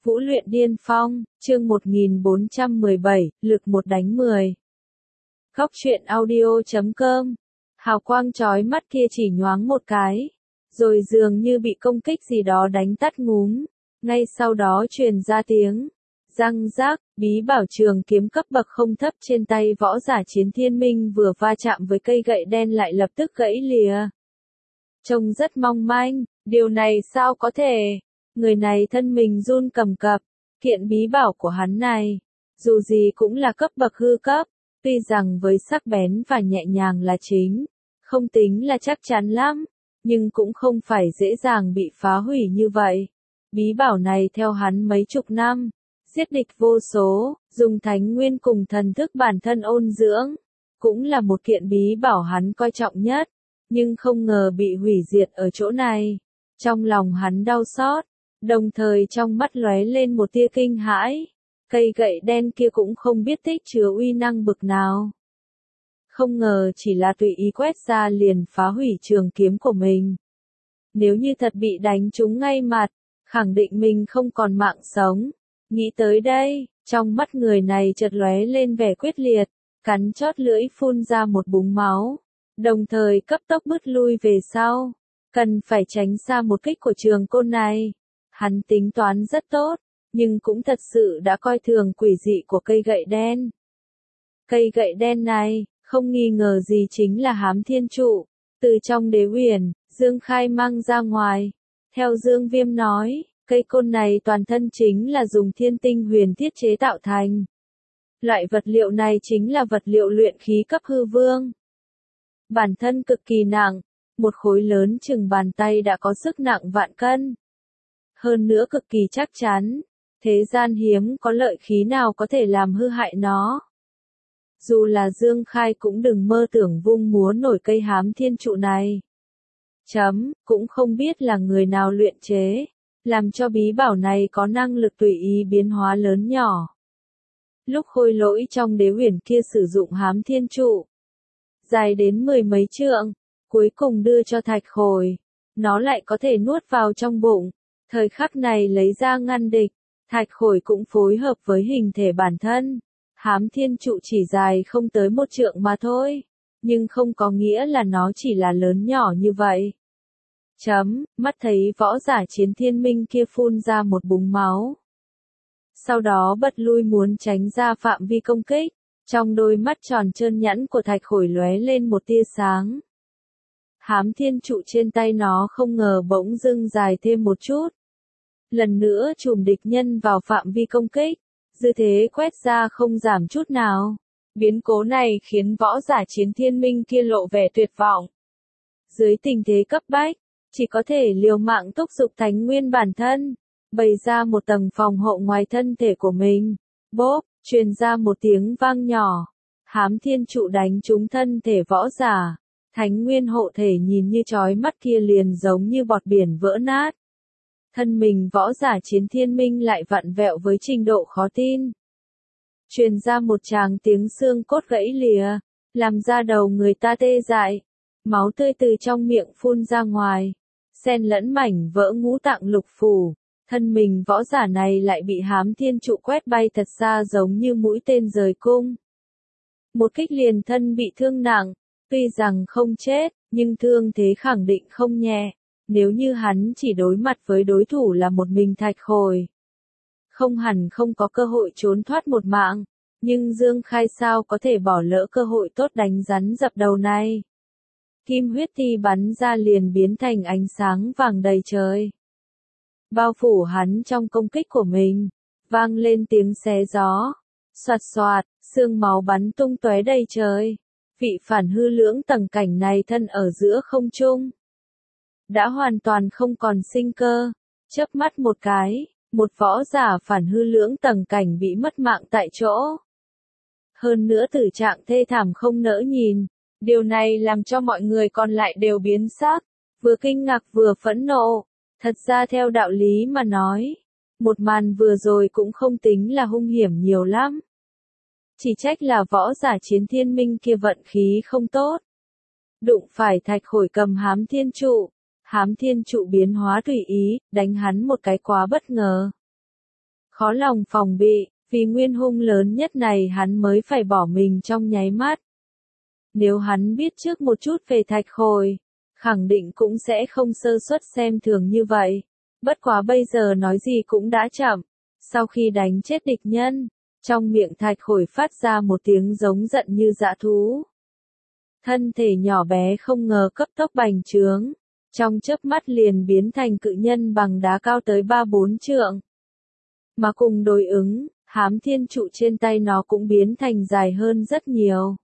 Vũ luyện điên phong, chương 1417, lực một đánh 10. Góc truyện audio.com. Hào quang chói mắt kia chỉ nhoáng một cái, rồi dường như bị công kích gì đó đánh tắt ngúm. Ngay sau đó truyền ra tiếng răng rác, bí bảo trường kiếm cấp bậc không thấp trên tay võ giả Chiến Thiên Minh vừa va chạm với cây gậy đen lại lập tức gãy lìa. Trông rất mong manh, điều này sao có thể? Người này thân mình run cầm cập, kiện bí bảo của hắn này, dù gì cũng là cấp bậc hư cấp, tuy rằng với sắc bén và nhẹ nhàng là chính, không tính là chắc chắn lắm, nhưng cũng không phải dễ dàng bị phá hủy như vậy. Bí bảo này theo hắn mấy chục năm, giết địch vô số, dùng thánh nguyên cùng thần thức bản thân ôn dưỡng, cũng là một kiện bí bảo hắn coi trọng nhất, nhưng không ngờ bị hủy diệt ở chỗ này. Trong lòng hắn đau xót, đồng thời trong mắt lóe lên một tia kinh hãi, cây gậy đen kia cũng không biết tích chứa uy năng bực nào. Không ngờ chỉ là tùy ý quét ra liền phá hủy trường kiếm của mình. Nếu như thật bị đánh trúng ngay mặt, khẳng định mình không còn mạng sống. Nghĩ tới đây, trong mắt người này chợt lóe lên vẻ quyết liệt, cắn chót lưỡi phun ra một búng máu, đồng thời cấp tốc bước lui về sau. Cần phải tránh xa một kích của trường côn này. Hắn tính toán rất tốt, nhưng cũng thật sự đã coi thường quỷ dị của cây gậy đen. Cây gậy đen này, không nghi ngờ gì chính là Hám Thiên Trụ, từ trong đế uyển, Dương Khai mang ra ngoài. Theo Dương Viêm nói, cây côn này toàn thân chính là dùng thiên tinh huyền thiết chế tạo thành. Loại vật liệu này chính là vật liệu luyện khí cấp hư vương. Bản thân cực kỳ nặng, một khối lớn chừng bàn tay đã có sức nặng vạn cân. Hơn nữa cực kỳ chắc chắn, thế gian hiếm có lợi khí nào có thể làm hư hại nó. Dù là Dương Khai cũng đừng mơ tưởng vung múa nổi cây Hám Thiên Trụ này. Cũng không biết là người nào luyện chế, làm cho bí bảo này có năng lực tùy ý biến hóa lớn nhỏ. Lúc Khôi Lỗi trong đế uyển kia sử dụng Hám Thiên Trụ, dài đến 10 mấy trượng, cuối cùng đưa cho Thạch Khôi, nó lại có thể nuốt vào trong bụng. Thời khắc này lấy ra ngăn địch, Thạch Khôi cũng phối hợp với hình thể bản thân. Hám Thiên Trụ chỉ dài không tới 1 trượng mà thôi, nhưng không có nghĩa là nó chỉ là lớn nhỏ như vậy. Mắt thấy võ giả Chiến Thiên Minh kia phun ra một búng máu. Sau đó bật lui muốn tránh ra phạm vi công kích, trong đôi mắt tròn trơn nhẵn của Thạch Khôi lóe lên một tia sáng. Hám Thiên Trụ trên tay nó không ngờ bỗng dưng dài thêm một chút. Lần nữa trùm địch nhân vào phạm vi công kích, dư thế quét ra không giảm chút nào. Biến cố này khiến võ giả Chiến Thiên Minh kia lộ vẻ tuyệt vọng. Dưới tình thế cấp bách, chỉ có thể liều mạng thúc giục thánh nguyên bản thân, bày ra một tầng phòng hộ ngoài thân thể của mình. Bốp, truyền ra một tiếng vang nhỏ. Hám Thiên Trụ đánh trúng thân thể võ giả. Thánh nguyên hộ thể nhìn như chói mắt kia liền giống như bọt biển vỡ nát. Thân mình võ giả Chiến Thiên Minh lại vặn vẹo với trình độ khó tin. Truyền ra một tràng tiếng xương cốt gãy lìa, làm da đầu người ta tê dại. Máu tươi từ trong miệng phun ra ngoài, xen lẫn mảnh vỡ ngũ tạng lục phủ. Thân mình võ giả này lại bị Hám Thiên Trụ quét bay thật xa giống như mũi tên rời cung. Một kích liền thân bị thương nặng, tuy rằng không chết, nhưng thương thế khẳng định không nhẹ. Nếu như hắn chỉ đối mặt với đối thủ là một mình Thạch Khôi, không hẳn không có cơ hội trốn thoát một mạng, nhưng Dương Khai sao có thể bỏ lỡ cơ hội tốt đánh rắn dập đầu này. Kim huyết ti bắn ra liền biến thành ánh sáng vàng đầy trời, bao phủ hắn trong công kích của mình, vang lên tiếng xé gió, xoạt xoạt, xương máu bắn tung tóe đầy trời. Vị phản hư lưỡng tầng cảnh này thân ở giữa không trung, đã hoàn toàn không còn sinh cơ. Chớp mắt một cái, một võ giả phản hư lưỡng tầng cảnh bị mất mạng tại chỗ. Hơn nữa tử trạng thê thảm không nỡ nhìn. Điều này làm cho mọi người còn lại đều biến sắc, vừa kinh ngạc vừa phẫn nộ. Thật ra theo đạo lý mà nói, một màn vừa rồi cũng không tính là hung hiểm nhiều lắm. Chỉ trách là võ giả Chiến Thiên Minh kia vận khí không tốt. Đụng phải Thạch Khôi cầm Hám Thiên Trụ. Hám Thiên Trụ biến hóa tùy ý, đánh hắn một cái quá bất ngờ. khó lòng phòng bị, vì nguyên hung lớn nhất này hắn mới phải bỏ mình trong nháy mắt. Nếu hắn biết trước một chút về Thạch Khôi, khẳng định cũng sẽ không sơ suất xem thường như vậy. Bất quá bây giờ nói gì cũng đã chậm. Sau khi đánh chết địch nhân, trong miệng Thạch Khôi phát ra một tiếng giống giận như dã thú. Thân thể nhỏ bé không ngờ cấp tốc bành trướng, trong chớp mắt liền biến thành cự nhân bằng đá cao tới 3-4 trượng. Mà cùng đối ứng, hám thiên trụ trên tay nó cũng biến thành dài hơn rất nhiều.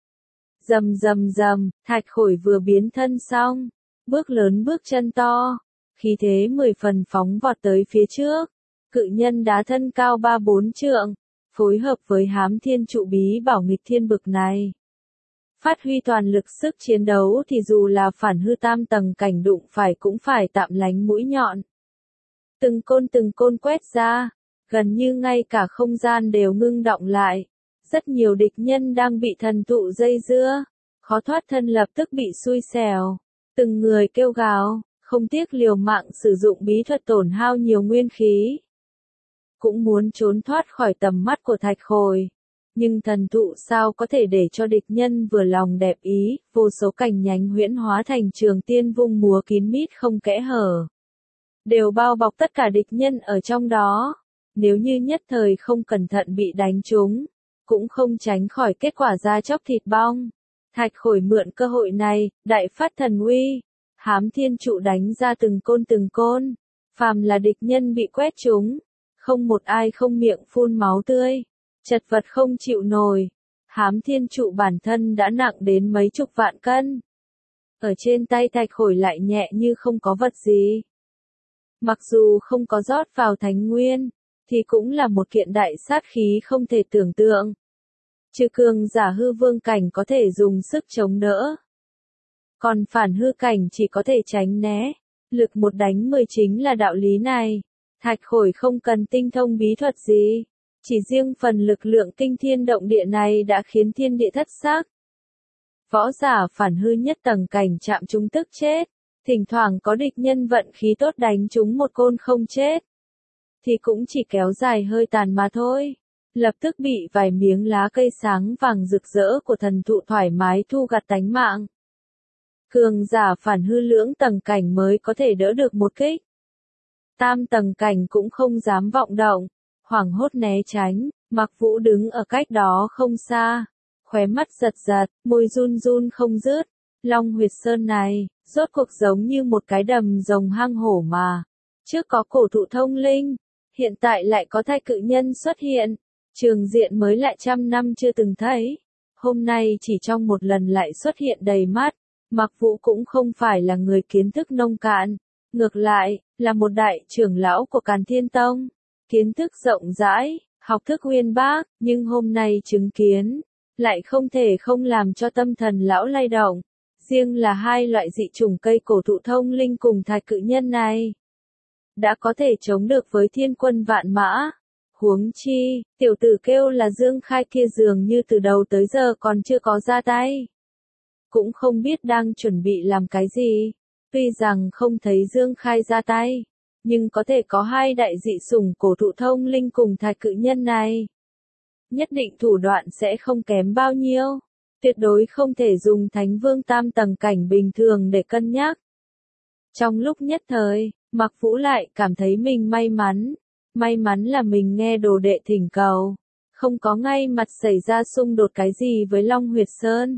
Rầm rầm rầm, Thạch Khôi vừa biến thân xong, bước lớn bước chân to, khí thế 10 phần phóng vọt tới phía trước. Cự nhân đá thân cao 3-4 trượng, phối hợp với hám thiên trụ bí bảo nghịch thiên bực này. Phát huy toàn lực sức chiến đấu thì dù là phản hư tam tầng cảnh đụng phải cũng phải tạm lánh mũi nhọn. Từng côn quét ra, gần như ngay cả không gian đều ngưng đọng lại. Rất nhiều địch nhân đang bị thần tụ dây dưa, khó thoát thân lập tức bị xui xẻo. Từng người kêu gào, không tiếc liều mạng sử dụng bí thuật tổn hao nhiều nguyên khí. Cũng muốn trốn thoát khỏi tầm mắt của Thạch Khôi. Nhưng thần thụ sao có thể để cho địch nhân vừa lòng đẹp ý, vô số cành nhánh huyễn hóa thành trường tiên vung múa kín mít không kẽ hở. Đều bao bọc tất cả địch nhân ở trong đó. Nếu như nhất thời không cẩn thận bị đánh trúng, cũng không tránh khỏi kết quả da chóc thịt bong. Thạch Khôi mượn cơ hội này, đại phát thần uy, hám thiên trụ đánh ra từng côn, phàm là địch nhân bị quét trúng, không một ai không miệng phun máu tươi, chật vật không chịu nổi. Hám thiên trụ bản thân đã nặng đến mấy chục vạn cân. Ở trên tay Thạch Khôi lại nhẹ như không có vật gì. Mặc dù không có rót vào thánh nguyên, thì cũng là một kiện đại sát khí không thể tưởng tượng. Trừ cường giả hư vương cảnh có thể dùng sức chống đỡ. Còn phản hư cảnh chỉ có thể tránh né. Lực một đánh 10 chính là đạo lý này. Thạch Khôi không cần tinh thông bí thuật gì. Chỉ riêng phần lực lượng kinh thiên động địa này đã khiến thiên địa thất sắc. Võ giả phản hư nhất tầng cảnh chạm trúng tức chết. Thỉnh thoảng có địch nhân vận khí tốt đánh trúng một côn không chết. Thì cũng chỉ kéo dài hơi tàn mà thôi. Lập tức bị vài miếng lá cây sáng vàng rực rỡ của thần thụ thoải mái thu gặt tánh mạng. Cường giả phản hư lưỡng tầng cảnh mới có thể đỡ được một kích. Tam tầng cảnh cũng không dám vọng động, hoảng hốt né tránh. Mặc Vũ đứng ở cách đó không xa, khóe mắt giật giật, môi run run không dứt. Long huyệt sơn này, rốt cuộc giống như một cái đầm rồng hang hổ mà. Trước có cổ thụ thông linh, hiện tại lại có thai cự nhân xuất hiện. Trường diện mới lại trăm năm chưa từng thấy. Hôm nay chỉ trong một lần lại xuất hiện đầy mắt. Mặc Vũ cũng không phải là người kiến thức nông cạn. Ngược lại, là một đại trưởng lão của Càn Thiên Tông. Kiến thức rộng rãi, học thức uyên bác, nhưng hôm nay chứng kiến, lại không thể không làm cho tâm thần lão lay động. Riêng là hai loại dị chủng cây cổ thụ thông linh cùng thạch cự nhân này. Đã có thể chống được với thiên quân vạn mã. Huống chi, tiểu tử kêu là Dương Khai kia dường như từ đầu tới giờ còn chưa có ra tay. Cũng không biết đang chuẩn bị làm cái gì. Tuy rằng không thấy Dương Khai ra tay, nhưng có thể có hai đại dị sủng cổ thụ thông linh cùng thạch cự nhân này. Nhất định thủ đoạn sẽ không kém bao nhiêu. Tuyệt đối không thể dùng thánh vương tam tầng cảnh bình thường để cân nhắc. Trong lúc nhất thời, Mặc Vũ lại cảm thấy mình may mắn. May mắn là mình nghe đồ đệ thỉnh cầu, không có ngay mặt xảy ra xung đột cái gì với Long Huyệt Sơn.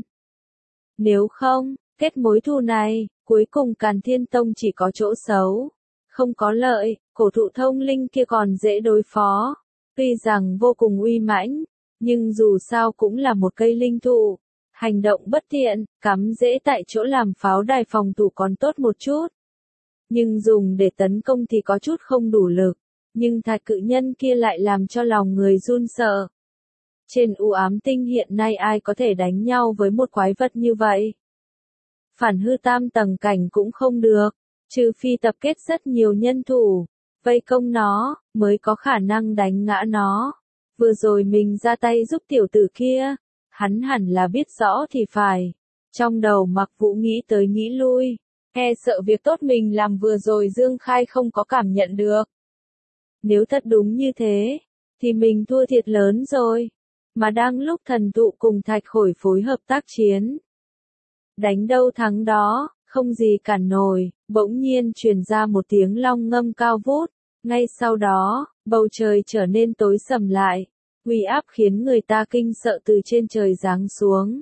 Nếu không, kết mối thù này, cuối cùng Càn Thiên Tông chỉ có chỗ xấu, không có lợi. Cổ thụ thông linh kia còn dễ đối phó, tuy rằng vô cùng uy mãnh, nhưng dù sao cũng là một cây linh thụ, hành động bất tiện, cắm rễ tại chỗ làm pháo đài phòng thủ còn tốt một chút. Nhưng dùng để tấn công thì có chút không đủ lực. Nhưng thạch cự nhân kia lại làm cho lòng người run sợ. Trên u ám tinh hiện nay ai có thể đánh nhau với một quái vật như vậy? Phản hư tam tầng cảnh cũng không được, trừ phi tập kết rất nhiều nhân thủ, vây công nó, mới có khả năng đánh ngã nó. Vừa rồi mình ra tay giúp tiểu tử kia, hắn hẳn là biết rõ thì phải. Trong đầu Mặc Vũ nghĩ tới nghĩ lui, e sợ việc tốt mình làm vừa rồi Dương Khai không có cảm nhận được. Nếu thật đúng như thế, thì mình thua thiệt lớn rồi. Mà đang lúc thần tụ cùng Thạch Khổi phối hợp tác chiến, đánh đâu thắng đó, không gì cản nổi, bỗng nhiên truyền ra một tiếng long ngâm cao vút. Ngay sau đó, bầu trời trở nên tối sầm lại, uy áp khiến người ta kinh sợ từ trên trời giáng xuống.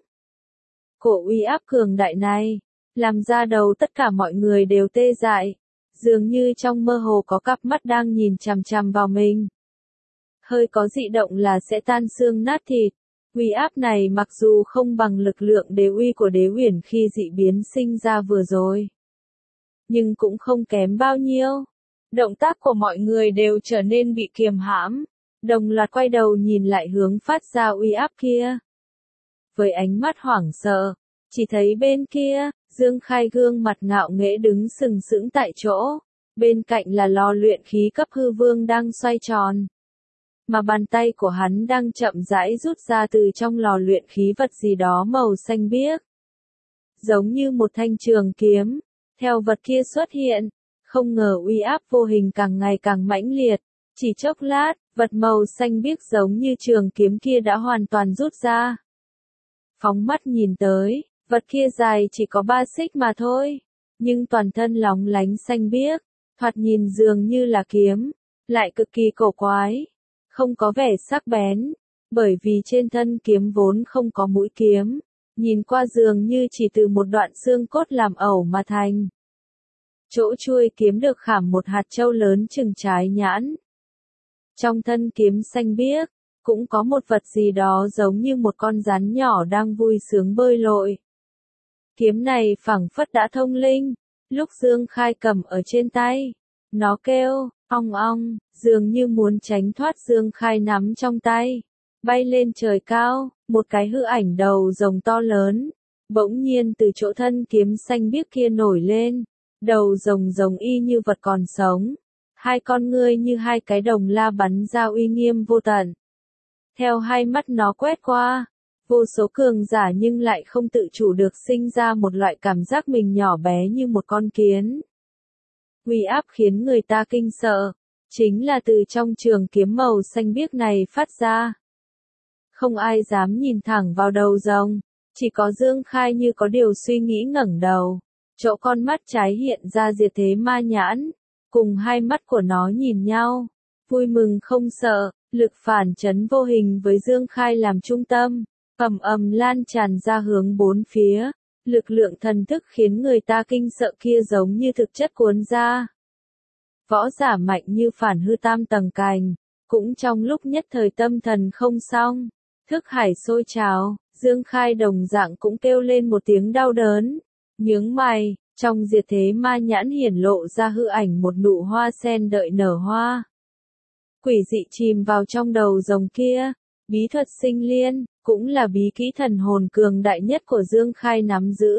Cổ uy áp cường đại này, làm ra đầu tất cả mọi người đều tê dại, dường như trong mơ hồ có cặp mắt đang nhìn chằm chằm vào mình. Hơi có dị động là sẽ tan xương nát thịt. Uy áp này mặc dù không bằng lực lượng đế uy của Đế Uyển khi dị biến sinh ra vừa rồi, nhưng cũng không kém bao nhiêu. Động tác của mọi người đều trở nên bị kiềm hãm, đồng loạt quay đầu nhìn lại hướng phát ra uy áp kia. Với ánh mắt hoảng sợ, chỉ thấy bên kia, Dương Khai gương mặt ngạo nghễ đứng sừng sững tại chỗ, bên cạnh là lò luyện khí cấp hư vương đang xoay tròn. Mà bàn tay của hắn đang chậm rãi rút ra từ trong lò luyện khí vật gì đó màu xanh biếc. Giống như một thanh trường kiếm, theo vật kia xuất hiện, không ngờ uy áp vô hình càng ngày càng mãnh liệt. Chỉ chốc lát, vật màu xanh biếc giống như trường kiếm kia đã hoàn toàn rút ra. Phóng mắt nhìn tới, vật kia dài chỉ có 3 xích mà thôi, nhưng toàn thân lóng lánh xanh biếc, thoạt nhìn dường như là kiếm, lại cực kỳ cổ quái. Không có vẻ sắc bén, bởi vì trên thân kiếm vốn không có mũi kiếm, nhìn qua dường như chỉ từ một đoạn xương cốt làm ẩu mà thành. Chỗ chuôi kiếm được khảm một hạt châu lớn chừng trái nhãn. Trong thân kiếm xanh biếc, cũng có một vật gì đó giống như một con rắn nhỏ đang vui sướng bơi lội. Kiếm này phảng phất đã thông linh, lúc Dương Khai cầm ở trên tay, nó kêu, ong ong, dường như muốn tránh thoát Dương Khai nắm trong tay. Bay lên trời cao, một cái hư ảnh đầu rồng to lớn, bỗng nhiên từ chỗ thân kiếm xanh biếc kia nổi lên, đầu rồng giống y như vật còn sống. Hai con ngươi như hai cái đồng la bắn ra uy nghiêm vô tận. Theo hai mắt nó quét qua, vô số cường giả nhưng lại không tự chủ được sinh ra một loại cảm giác mình nhỏ bé như một con kiến. Uy áp khiến người ta kinh sợ, chính là từ trong trường kiếm màu xanh biếc này phát ra. Không ai dám nhìn thẳng vào đầu rồng, chỉ có Dương Khai như có điều suy nghĩ ngẩng đầu, chỗ con mắt trái hiện ra diệt thế ma nhãn, cùng hai mắt của nó nhìn nhau, vui mừng không sợ, lực phản chấn vô hình với Dương Khai làm trung tâm, ầm ầm lan tràn ra hướng bốn phía, lực lượng thần thức khiến người ta kinh sợ kia giống như thực chất cuốn ra. Võ giả mạnh như phản hư tam tầng cành, cũng trong lúc nhất thời tâm thần không xong, thức hải sôi trào, Dương Khai đồng dạng cũng kêu lên một tiếng đau đớn, nhướng mày, trong diệt thế ma nhãn hiển lộ ra hư ảnh một nụ hoa sen đợi nở hoa. Quỷ dị chìm vào trong đầu rồng kia, bí thuật sinh liên, cũng là bí kỹ thần hồn cường đại nhất của Dương Khai nắm giữ.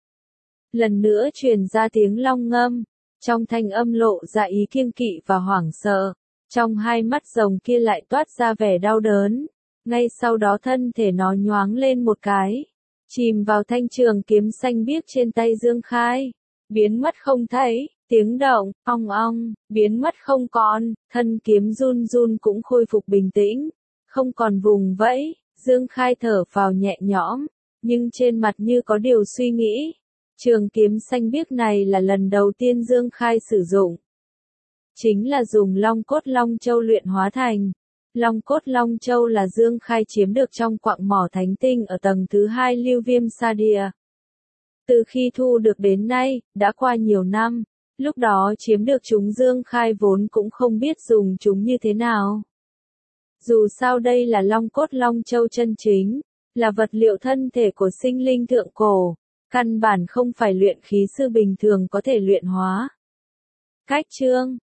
Lần nữa truyền ra tiếng long ngâm, trong thanh âm lộ ra ý kiêng kỵ và hoảng sợ, trong hai mắt rồng kia lại toát ra vẻ đau đớn, ngay sau đó thân thể nó nhoáng lên một cái, chìm vào thanh trường kiếm xanh biếc trên tay Dương Khai, biến mất không thấy, tiếng động, ong ong, biến mất không còn, thân kiếm run run cũng khôi phục bình tĩnh, không còn vùng vẫy, Dương Khai thở phào nhẹ nhõm, nhưng trên mặt như có điều suy nghĩ. Trường kiếm xanh biếc này là lần đầu tiên Dương Khai sử dụng. Chính là dùng long cốt long châu luyện hóa thành. Long cốt long châu là Dương Khai chiếm được trong quặng mỏ thánh tinh ở tầng thứ 2 Lưu Viêm Sa Địa. Từ khi thu được đến nay, đã qua nhiều năm, lúc đó chiếm được chúng Dương Khai vốn cũng không biết dùng chúng như thế nào. Dù sao đây là long cốt long châu chân chính, là vật liệu thân thể của sinh linh thượng cổ, căn bản không phải luyện khí sư bình thường có thể luyện hóa. Cách chương